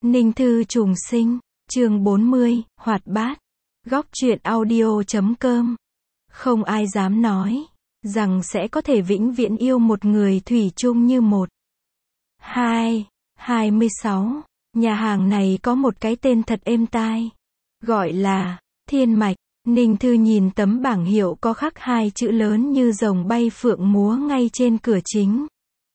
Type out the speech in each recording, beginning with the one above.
Ninh Thư trùng sinh, chương 40, hoạt bát. Góc truyện audio.com. Không ai dám nói rằng sẽ có thể vĩnh viễn yêu một người thủy chung như một. 26. Nhà hàng này có một cái tên thật êm tai. Gọi là Thiên Mạch. Ninh Thư nhìn tấm bảng hiệu có khắc hai chữ lớn như rồng bay phượng múa ngay trên cửa chính.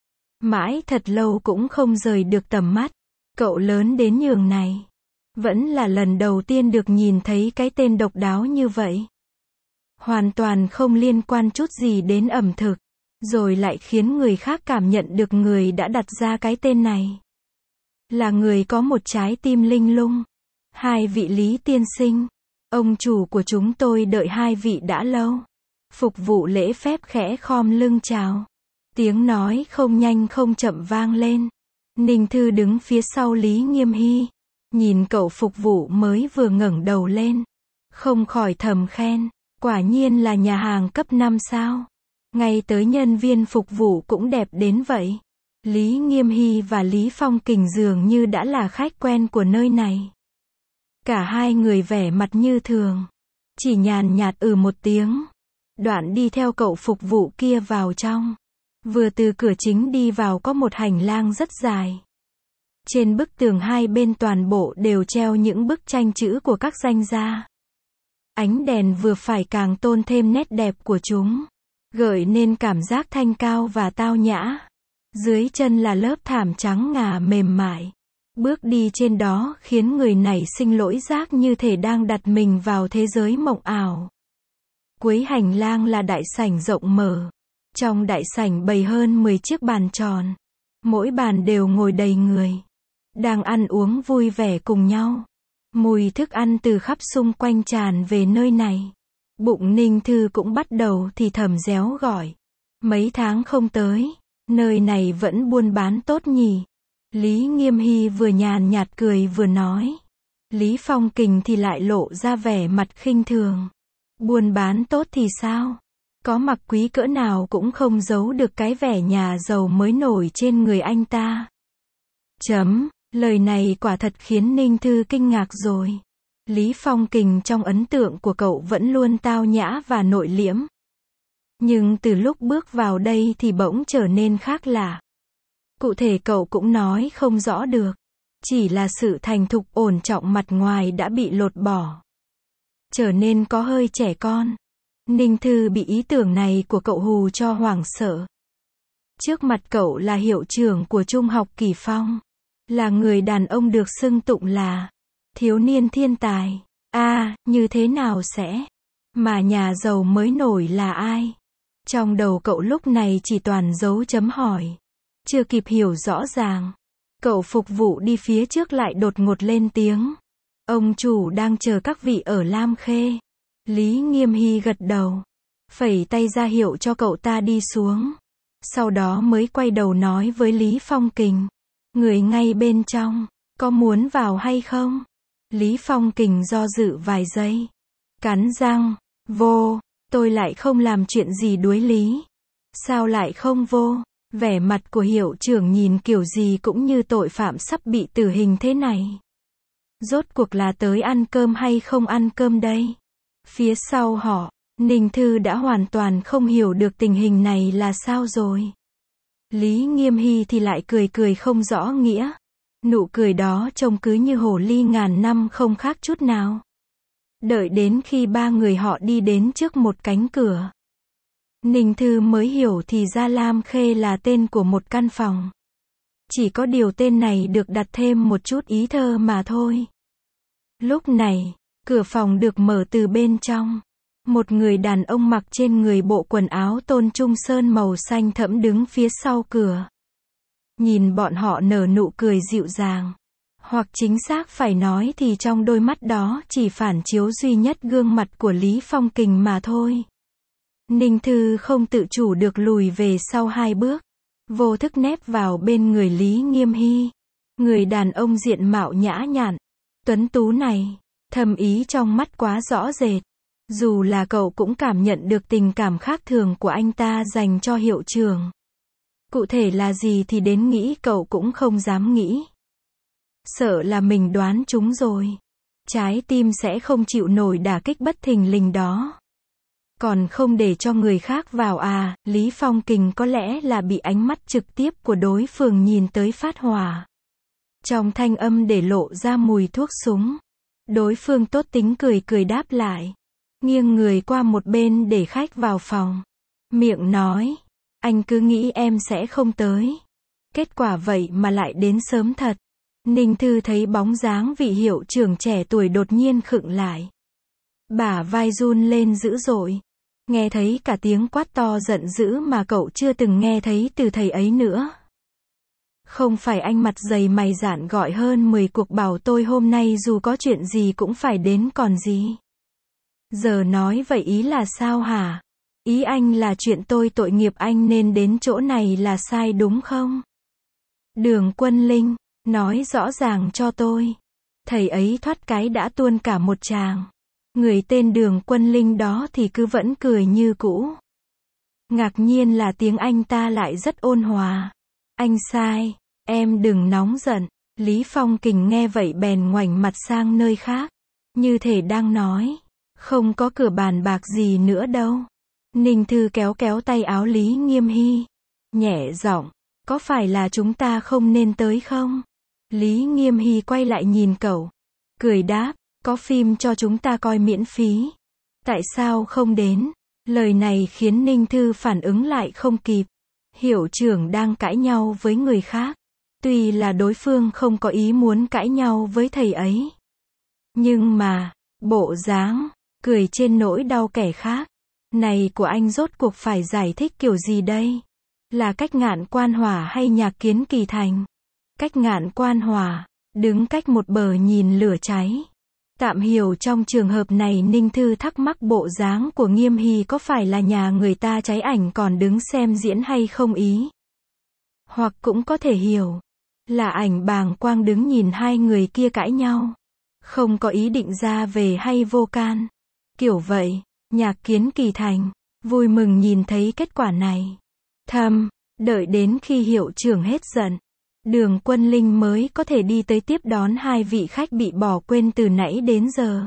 Mãi thật lâu cũng không rời được tầm mắt. Cậu lớn đến nhường này. Vẫn là lần đầu tiên được nhìn thấy cái tên độc đáo như vậy. Hoàn toàn không liên quan chút gì đến ẩm thực. Rồi lại khiến người khác cảm nhận được người đã đặt ra cái tên này là người có một trái tim linh lung. Hai vị Lý tiên sinh, ông chủ của chúng tôi đợi hai vị đã lâu. Phục vụ lễ phép khẽ khom lưng chào. Tiếng nói không nhanh không chậm vang lên. Ninh Thư đứng phía sau Lý Nghiêm Hy, nhìn cậu phục vụ mới vừa ngẩng đầu lên, không khỏi thầm khen, quả nhiên là nhà hàng cấp 5 sao. Ngay tới nhân viên phục vụ cũng đẹp đến vậy. Lý Nghiêm Hy và Lý Phong Kình dường như đã là khách quen của nơi này. Cả hai người vẻ mặt như thường, chỉ nhàn nhạt một tiếng, đoạn đi theo cậu phục vụ kia vào trong. Vừa từ cửa chính đi vào có một hành lang rất dài. Trên bức tường hai bên toàn bộ đều treo những bức tranh chữ của các danh gia. Ánh đèn vừa phải càng tôn thêm nét đẹp của chúng, gợi nên cảm giác thanh cao và tao nhã. Dưới chân là lớp thảm trắng ngà mềm mại. Bước đi trên đó khiến người nảy sinh lỗi giác như thể đang đặt mình vào thế giới mộng ảo. Cuối hành lang là đại sảnh rộng mở. Trong đại sảnh bày hơn 10 chiếc bàn tròn. Mỗi bàn đều ngồi đầy người, đang ăn uống vui vẻ cùng nhau. Mùi thức ăn từ khắp xung quanh tràn về nơi này. Bụng Ninh Thư cũng bắt đầu thì thầm réo gọi. Mấy tháng không tới, nơi này vẫn buôn bán tốt nhỉ? Lý Nghiêm Hy vừa nhàn nhạt cười vừa nói. Lý Phong Kình thì lại lộ ra vẻ mặt khinh thường. Buôn bán tốt thì sao? Có mặc quý cỡ nào cũng không giấu được cái vẻ nhà giàu mới nổi trên người anh ta. Lời này quả thật khiến Ninh Thư kinh ngạc rồi. Lý Phong Kình trong ấn tượng của cậu vẫn luôn tao nhã và nội liễm. Nhưng từ lúc bước vào đây thì bỗng trở nên khác lạ. Cụ thể cậu cũng nói không rõ được. Chỉ là sự thành thục ổn trọng mặt ngoài đã bị lột bỏ. Trở nên có hơi trẻ con. Ninh Thư bị ý tưởng này của cậu hù cho hoảng sợ. Trước mặt cậu là hiệu trưởng của Trung học Kỳ Phong. Là người đàn ông được xưng tụng là thiếu niên thiên tài. Như thế nào sẽ? Mà nhà giàu mới nổi là ai? Trong đầu cậu lúc này chỉ toàn dấu chấm hỏi. Chưa kịp hiểu rõ ràng, cậu phục vụ đi phía trước lại đột ngột lên tiếng. Ông chủ đang chờ các vị ở Lam Khê. Lý Nghiêm Hy gật đầu, phẩy tay ra hiệu cho cậu ta đi xuống. Sau đó mới quay đầu nói với Lý Phong Kình. Người ngay bên trong, có muốn vào hay không? Lý Phong Kình do dự vài giây. Cắn răng, vô, tôi lại không làm chuyện gì đuối lý. Sao lại không vô? Vẻ mặt của hiệu trưởng nhìn kiểu gì cũng như tội phạm sắp bị tử hình thế này. Rốt cuộc là tới ăn cơm hay không ăn cơm đây? Phía sau họ, Ninh Thư đã hoàn toàn không hiểu được tình hình này là sao rồi. Lý Nghiêm Hy thì lại cười cười không rõ nghĩa. Nụ cười đó trông cứ như hồ ly ngàn năm không khác chút nào. Đợi đến khi ba người họ đi đến trước một cánh cửa, Ninh Thư mới hiểu thì ra Lam Khê là tên của một căn phòng. Chỉ có điều tên này được đặt thêm một chút ý thơ mà thôi. Lúc này, cửa phòng được mở từ bên trong. Một người đàn ông mặc trên người bộ quần áo tôn trung sơn màu xanh thẫm đứng phía sau cửa. Nhìn bọn họ nở nụ cười dịu dàng. Hoặc chính xác phải nói thì trong đôi mắt đó chỉ phản chiếu duy nhất gương mặt của Lý Phong Kình mà thôi. Ninh Thư không tự chủ được lùi về sau 2 bước. Vô thức nép vào bên người Lý Nghiêm Hy. Người đàn ông diện mạo nhã nhặn, tuấn tú này, thầm ý trong mắt quá rõ rệt. Dù là cậu cũng cảm nhận được tình cảm khác thường của anh ta dành cho hiệu trưởng. Cụ thể là gì thì đến nghĩ cậu cũng không dám nghĩ. Sợ là mình đoán trúng rồi. Trái tim sẽ không chịu nổi đả kích bất thình lình đó. Còn không để cho người khác vào à, Lý Phong Kình có lẽ là bị ánh mắt trực tiếp của đối phương nhìn tới phát hỏa. Trong thanh âm để lộ ra mùi thuốc súng. Đối phương tốt tính cười cười đáp lại. Nghiêng người qua một bên để khách vào phòng. Miệng nói, anh cứ nghĩ em sẽ không tới. Kết quả vậy mà lại đến sớm thật. Ninh Thư thấy bóng dáng vị hiệu trưởng trẻ tuổi đột nhiên khựng lại. Bả vai run lên dữ dội. Nghe thấy cả tiếng quát to giận dữ mà cậu chưa từng nghe thấy từ thầy ấy nữa. Không phải anh mặt dày mày dạn gọi hơn 10 cuộc bảo tôi hôm nay dù có chuyện gì cũng phải đến còn gì. Giờ nói vậy ý là sao hả? Ý anh là chuyện tôi tội nghiệp anh nên đến chỗ này là sai đúng không? Đường Quân Linh, nói rõ ràng cho tôi. Thầy ấy thoát cái đã tuôn cả một tràng. Người tên Đường Quân Linh đó thì cứ vẫn cười như cũ. Ngạc nhiên là tiếng anh ta lại rất ôn hòa. Anh sai, em đừng nóng giận. Lý Phong Kình nghe vậy bèn ngoảnh mặt sang nơi khác. Như thể đang nói, không có cửa bàn bạc gì nữa đâu. Ninh Thư kéo kéo tay áo Lý Nghiêm Hy. Nhẹ giọng, có phải là chúng ta không nên tới không? Lý Nghiêm Hy quay lại nhìn cậu. Cười đáp, có phim cho chúng ta coi miễn phí. Tại sao không đến? Lời này khiến Ninh Thư phản ứng lại không kịp. Hiệu trưởng đang cãi nhau với người khác. Tuy là đối phương không có ý muốn cãi nhau với thầy ấy. Nhưng mà, bộ dáng, cười trên nỗi đau kẻ khác. Này của anh rốt cuộc phải giải thích kiểu gì đây? Là Cách Ngạn Quan Hỏa hay Nhạc Kiến Kỳ Thành? Cách Ngạn Quan Hỏa, đứng cách một bờ nhìn lửa cháy. Tạm hiểu trong trường hợp này Ninh Thư thắc mắc bộ dáng của Nghiêm Hy có phải là nhà người ta cháy ảnh còn đứng xem diễn hay không ý. Hoặc cũng có thể hiểu, là ảnh bàng quang đứng nhìn hai người kia cãi nhau. Không có ý định ra về hay vô can. Kiểu vậy, Nhạc Kiến Kỳ Thành, vui mừng nhìn thấy kết quả này. Thầm, đợi đến khi hiệu trưởng hết giận. Đường Quân Linh mới có thể đi tới tiếp đón hai vị khách bị bỏ quên từ nãy đến giờ.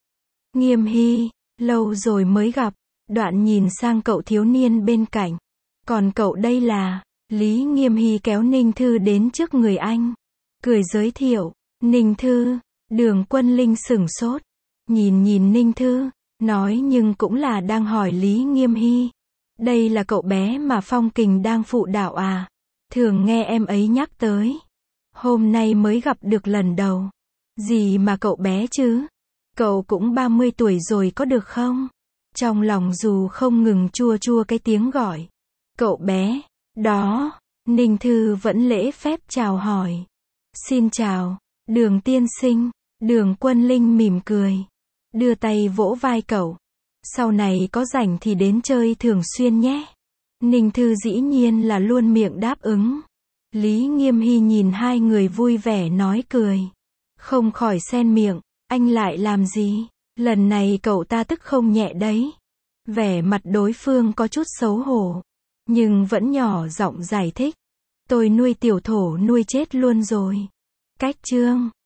Nghiêm Hy, lâu rồi mới gặp. Đoạn nhìn sang cậu thiếu niên bên cạnh. Còn cậu đây là... Lý Nghiêm Hy kéo Ninh Thư đến trước người anh. Cười giới thiệu. Ninh Thư. Đường Quân Linh sửng sốt. Nhìn Ninh Thư. Nói nhưng cũng là đang hỏi Lý Nghiêm Hy. Đây là cậu bé mà Phong Kình đang phụ đạo à? Thường nghe em ấy nhắc tới. Hôm nay mới gặp được lần đầu. Gì mà cậu bé chứ? Cậu cũng 30 tuổi rồi có được không? Trong lòng dù không ngừng chua chua cái tiếng gọi. Cậu bé, đó. Ninh Thư vẫn lễ phép chào hỏi. Xin chào, Đường tiên sinh. Đường Quân Linh mỉm cười. Đưa tay vỗ vai cậu. Sau này có rảnh thì đến chơi thường xuyên nhé. Ninh Thư dĩ nhiên là luôn miệng đáp ứng. Lý Nghiêm Hy nhìn hai người vui vẻ nói cười. Không khỏi xen miệng, anh lại làm gì? Lần này cậu ta tức không nhẹ đấy. Vẻ mặt đối phương có chút xấu hổ. Nhưng vẫn nhỏ giọng giải thích. Tôi nuôi tiểu thổ nuôi chết luôn rồi. Cách chương